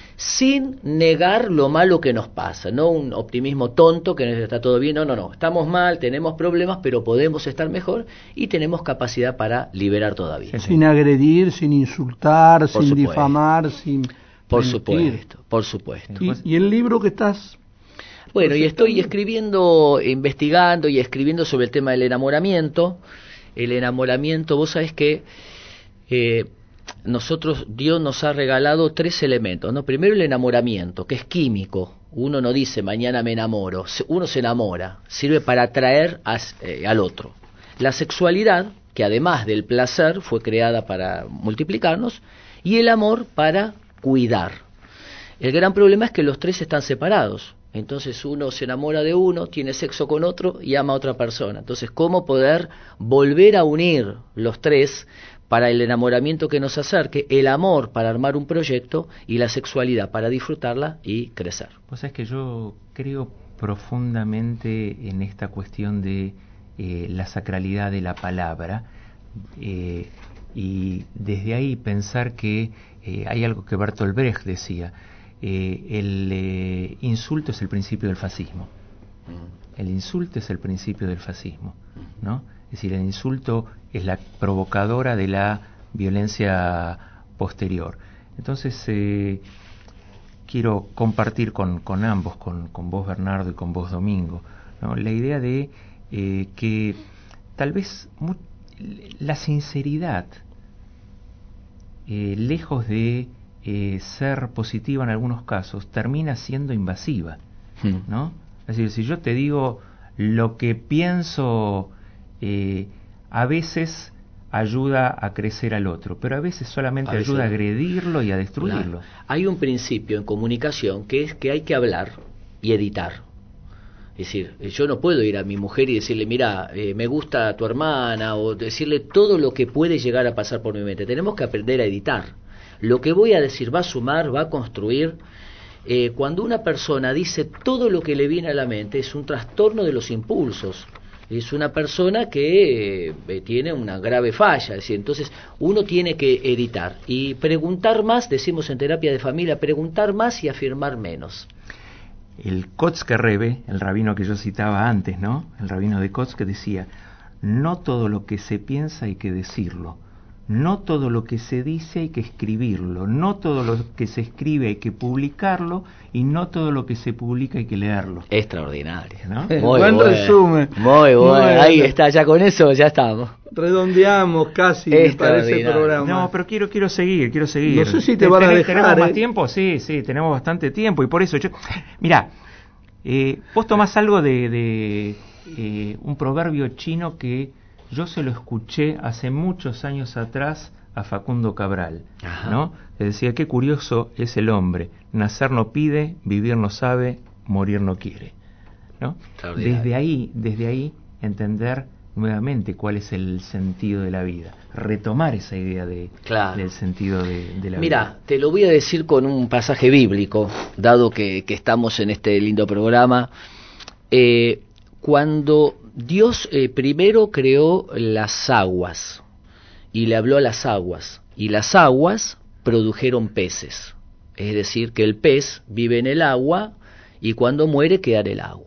sin negar lo malo que nos pasa, no un optimismo tonto que está todo bien, no, estamos mal, tenemos problemas, pero podemos estar mejor y tenemos capacidad para liberar todavía. Sin agredir, sin insultar, por sin supuesto. Difamar, sin por mentir. supuesto. ¿Y el libro que estás? Bueno, y estoy escribiendo, investigando y escribiendo sobre el tema del enamoramiento. El enamoramiento, vos sabés que Dios nos ha regalado 3 elementos, ¿no? Primero el enamoramiento, que es químico. Uno no dice mañana me enamoro, uno se enamora, sirve para atraer al otro. La sexualidad, que además del placer fue creada para multiplicarnos, y el amor para cuidar. El gran problema es que los 3 están separados. Entonces uno se enamora de uno, tiene sexo con otro y ama a otra persona. Entonces, ¿cómo poder volver a unir los 3 para el enamoramiento que nos acerque, el amor para armar un proyecto y la sexualidad para disfrutarla y crecer? Pues es que yo creo profundamente en esta cuestión de la sacralidad de la palabra y desde ahí pensar que hay algo que Bertolt Brecht decía, el insulto es el principio del fascismo. El insulto es el principio del fascismo, ¿no? Es decir, el insulto es la provocadora de la violencia posterior. Entonces, quiero compartir con ambos, con vos Bernardo y con vos Domingo, ¿no? La idea de que tal vez la sinceridad, lejos de ser positiva en algunos casos, termina siendo invasiva, ¿no? Es decir, si yo te digo lo que pienso, a veces ayuda a crecer al otro, pero a veces solamente ayuda a agredirlo y a destruirlo. Claro. Hay un principio en comunicación que es que hay que hablar y editar. Es decir, yo no puedo ir a mi mujer y decirle, mira, me gusta tu hermana, o decirle todo lo que puede llegar a pasar por mi mente. Tenemos que aprender a editar. Lo que voy a decir va a sumar, va a construir. Cuando una persona dice todo lo que le viene a la mente, es un trastorno de los impulsos. Es una persona que tiene una grave falla. Es decir, entonces uno tiene que editar y preguntar más, decimos en terapia de familia, preguntar más y afirmar menos. El Kotzker Rebbe, el rabino que yo citaba antes, ¿no? El rabino de Kotzker decía, no todo lo que se piensa hay que decirlo, no todo lo que se dice hay que escribirlo, no todo lo que se escribe hay que publicarlo y no todo lo que se publica hay que leerlo. Extraordinario, ¿no? Muy buen bueno. resumen. Muy bueno, ahí Bueno. está, ya con eso ya estamos. Redondeamos casi, me parece, el programa. No, pero quiero seguir. No sé si te van a dejar. ¿Tenemos más tiempo? Sí, tenemos bastante tiempo y por eso yo... Mirá, vos tomás algo de un proverbio chino que yo se lo escuché hace muchos años atrás a Facundo Cabral, ¿no? Que decía, qué curioso es el hombre, nacer no pide, vivir no sabe, morir no quiere, ¿no? Desde ahí entender nuevamente cuál es el sentido de la vida, retomar esa idea del sentido de la vida. Mira, te lo voy a decir con un pasaje bíblico, dado que estamos en este lindo programa. Cuando Dios primero creó las aguas y le habló a las aguas, y las aguas produjeron peces, es decir, que el pez vive en el agua y cuando muere queda en el agua.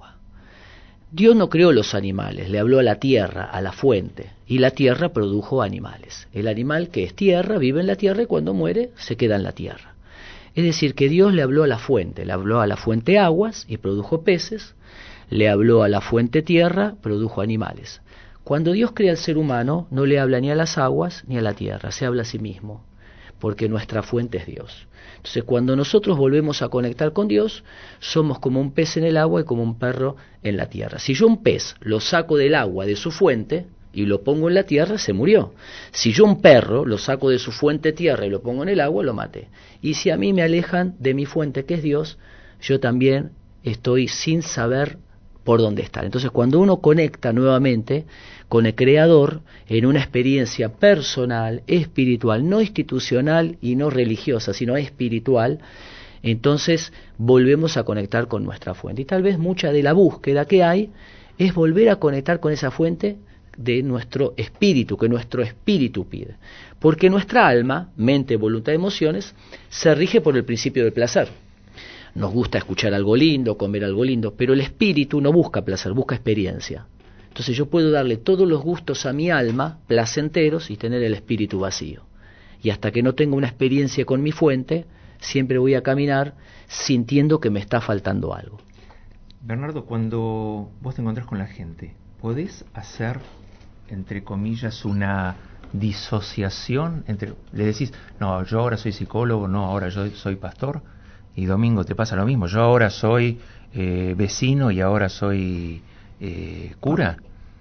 Dios no creó los animales, le habló a la tierra, a la fuente, y la tierra produjo animales. El animal que es tierra vive en la tierra y cuando muere se queda en la tierra. Es decir, que Dios le habló a la fuente aguas y produjo peces, le habló a la fuente tierra, produjo animales. Cuando Dios crea al ser humano, no le habla ni a las aguas ni a la tierra, se habla a sí mismo, porque nuestra fuente es Dios. Entonces, cuando nosotros volvemos a conectar con Dios, somos como un pez en el agua y como un perro en la tierra. Si yo un pez lo saco del agua de su fuente y lo pongo en la tierra, se murió. Si yo un perro lo saco de su fuente tierra y lo pongo en el agua, lo maté. Y si a mí me alejan de mi fuente, que es Dios, yo también estoy sin saber por dónde estar. Entonces, cuando uno conecta nuevamente con el Creador en una experiencia personal, espiritual, no institucional y no religiosa, sino espiritual, entonces volvemos a conectar con nuestra fuente. Y tal vez mucha de la búsqueda que hay es volver a conectar con esa fuente de nuestro espíritu, que nuestro espíritu pide. Porque nuestra alma, mente, voluntad, emociones, se rige por el principio del placer. Nos gusta escuchar algo lindo, comer algo lindo, pero el espíritu no busca placer, busca experiencia. Entonces yo puedo darle todos los gustos a mi alma, placenteros, y tener el espíritu vacío. Y hasta que no tenga una experiencia con mi fuente, siempre voy a caminar sintiendo que me está faltando algo. Bernardo, cuando vos te encontrás con la gente, ¿podés hacer, entre comillas, una disociación? Le decís, no, yo ahora soy psicólogo, no, ahora yo soy pastor, y Domingo te pasa lo mismo, yo ahora soy vecino y ahora soy cura.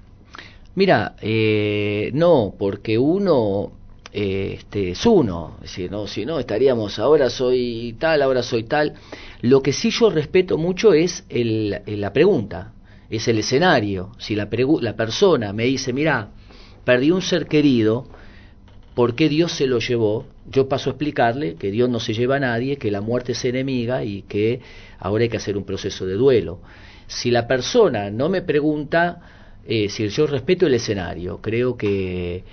Mira, no, porque uno es uno, es decir, no, si no estaríamos ahora soy tal. Lo que sí yo respeto mucho es la pregunta, es el escenario. Si la persona me dice, mira, perdí un ser querido, ¿por qué Dios se lo llevó? Yo paso a explicarle que Dios no se lleva a nadie, que la muerte es enemiga y que ahora hay que hacer un proceso de duelo. Si la persona no me pregunta, si yo respeto el escenario, creo que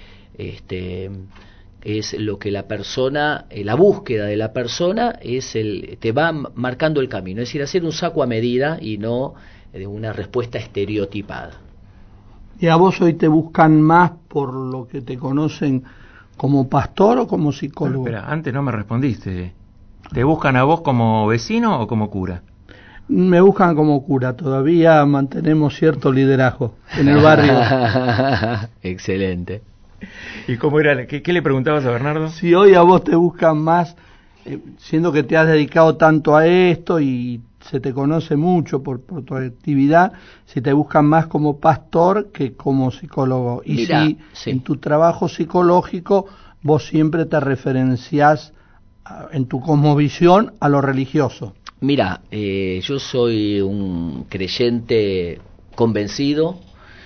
es lo que la persona, la búsqueda de la persona te va marcando el camino, es decir, hacer un saco a medida y no una respuesta estereotipada. ¿Y a vos hoy te buscan más por lo que te conocen como pastor o como psicólogo? Espera, antes no me respondiste. ¿Te buscan a vos como vecino o como cura? Me buscan como cura, todavía mantenemos cierto liderazgo en el barrio. Excelente. ¿Y cómo era? ¿Qué le preguntabas a Bernardo? Si hoy a vos te buscan más, siendo que te has dedicado tanto a esto y se te conoce mucho por tu actividad, si te buscan más como pastor que como psicólogo. Y Mirá, si sí. en tu trabajo psicológico vos siempre te referenciás en tu cosmovisión a lo religioso. Mira, yo soy un creyente convencido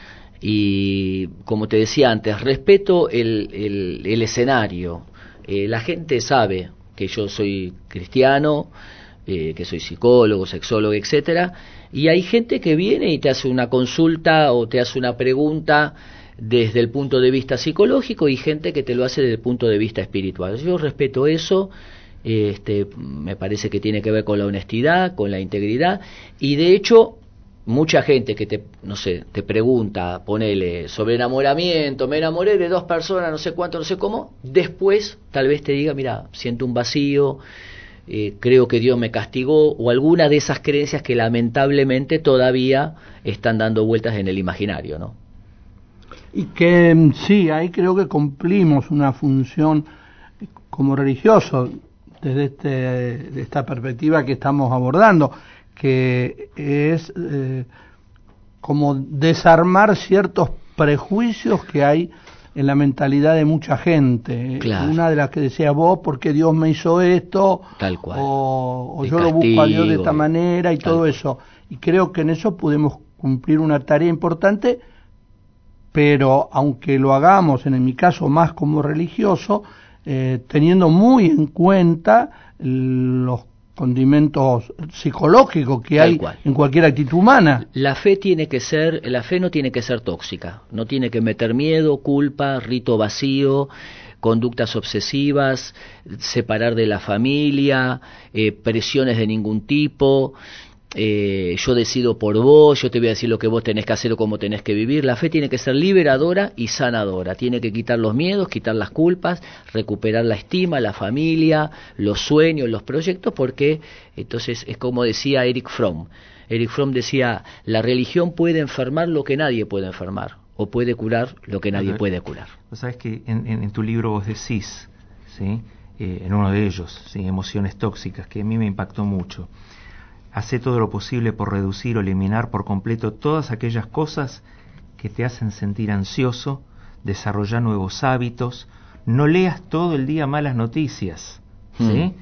y, como te decía antes, respeto el escenario. La gente sabe que yo soy cristiano, que soy psicólogo, sexólogo, etcétera, y hay gente que viene y te hace una consulta o te hace una pregunta desde el punto de vista psicológico y gente que te lo hace desde el punto de vista espiritual. Yo respeto eso. Me parece que tiene que ver con la honestidad, con la integridad, y de hecho mucha gente que te pregunta, ponele sobre enamoramiento, me enamoré de 2 personas, no sé cuánto, no sé cómo, después tal vez te diga, mira, siento un vacío, creo que Dios me castigó, o alguna de esas creencias que lamentablemente todavía están dando vueltas en el imaginario, ¿no? Y que sí, ahí creo que cumplimos una función como religioso desde esta perspectiva que estamos abordando, que es como desarmar ciertos prejuicios que hay en la mentalidad de mucha gente. Claro. Una de las que decías vos, ¿por qué Dios me hizo esto? Tal cual. O yo lo busco a Dios de esta manera y todo cual. eso. Y creo que en eso pudimos cumplir una tarea importante, pero aunque lo hagamos, en mi caso, más como religioso, teniendo muy en cuenta los condimentos psicológicos que Tal hay cual. en cualquier actitud humana. La fe no tiene que ser tóxica, no tiene que meter miedo, culpa, rito vacío, conductas obsesivas, separar de la familia, presiones de ningún tipo. Yo decido por vos, yo te voy a decir lo que vos tenés que hacer o cómo tenés que vivir. La fe tiene que ser liberadora y sanadora, tiene que quitar los miedos, quitar las culpas, recuperar la estima, la familia, los sueños, los proyectos, porque entonces es como decía Erich Fromm. Erich Fromm decía, la religión puede enfermar lo que nadie puede enfermar, o puede curar lo que nadie puede curar. Vos sabés que en tu libro vos decís, ¿sí? En uno de ellos, ¿sí? Emociones tóxicas, que a mí me impactó mucho. Hacé todo lo posible por reducir o eliminar por completo todas aquellas cosas que te hacen sentir ansioso, desarrollar nuevos hábitos, no leas todo el día malas noticias, ¿sí?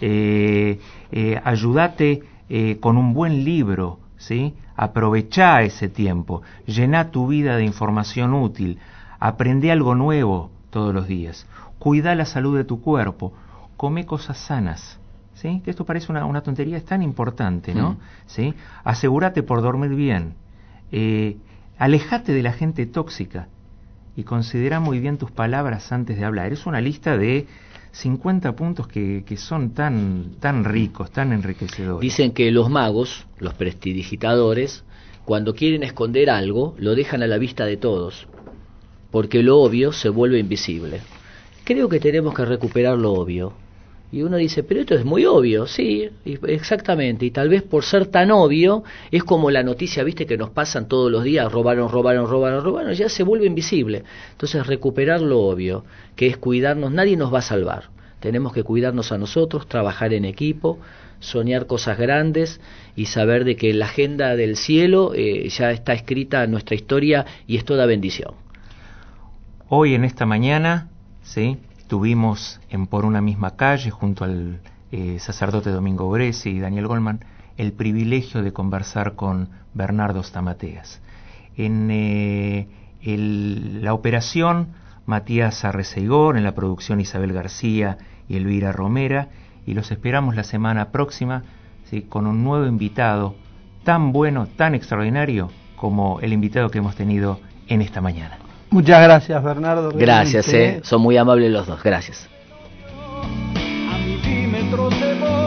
Ayúdate con un buen libro, ¿sí? Aprovechá ese tiempo, llená tu vida de información útil, aprende algo nuevo todos los días, cuida la salud de tu cuerpo, come cosas sanas. ¿Sí? Que esto parece una tontería, es tan importante, ¿no? ¿Sí? Asegúrate por dormir bien, alejate de la gente tóxica y considera muy bien tus palabras antes de hablar. Es una lista de 50 puntos que son tan ricos, tan enriquecedores. Dicen que los magos, los prestidigitadores, cuando quieren esconder algo, lo dejan a la vista de todos, porque lo obvio se vuelve invisible. Creo que tenemos que recuperar lo obvio. Y uno dice, pero esto es muy obvio, sí, exactamente, y tal vez por ser tan obvio, es como la noticia, viste, que nos pasan todos los días, robaron, ya se vuelve invisible. Entonces recuperar lo obvio, que es cuidarnos, nadie nos va a salvar, tenemos que cuidarnos a nosotros, trabajar en equipo, soñar cosas grandes y saber de que la agenda del cielo ya está escrita en nuestra historia y es toda bendición. Hoy en esta mañana, ¿sí? Tuvimos en Por una misma calle, junto al sacerdote Domingo Greci y Daniel Goldman, el privilegio de conversar con Bernardo Stamateas. En la operación, Matías Arreceigor, en la producción Isabel García y Elvira Romera, y los esperamos la semana próxima, ¿sí? Con un nuevo invitado tan bueno, tan extraordinario como el invitado que hemos tenido en esta mañana. Muchas gracias, Bernardo. Gracias, son muy amables los dos, gracias. A milímetros de voz.